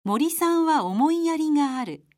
森さんは思いやりがある。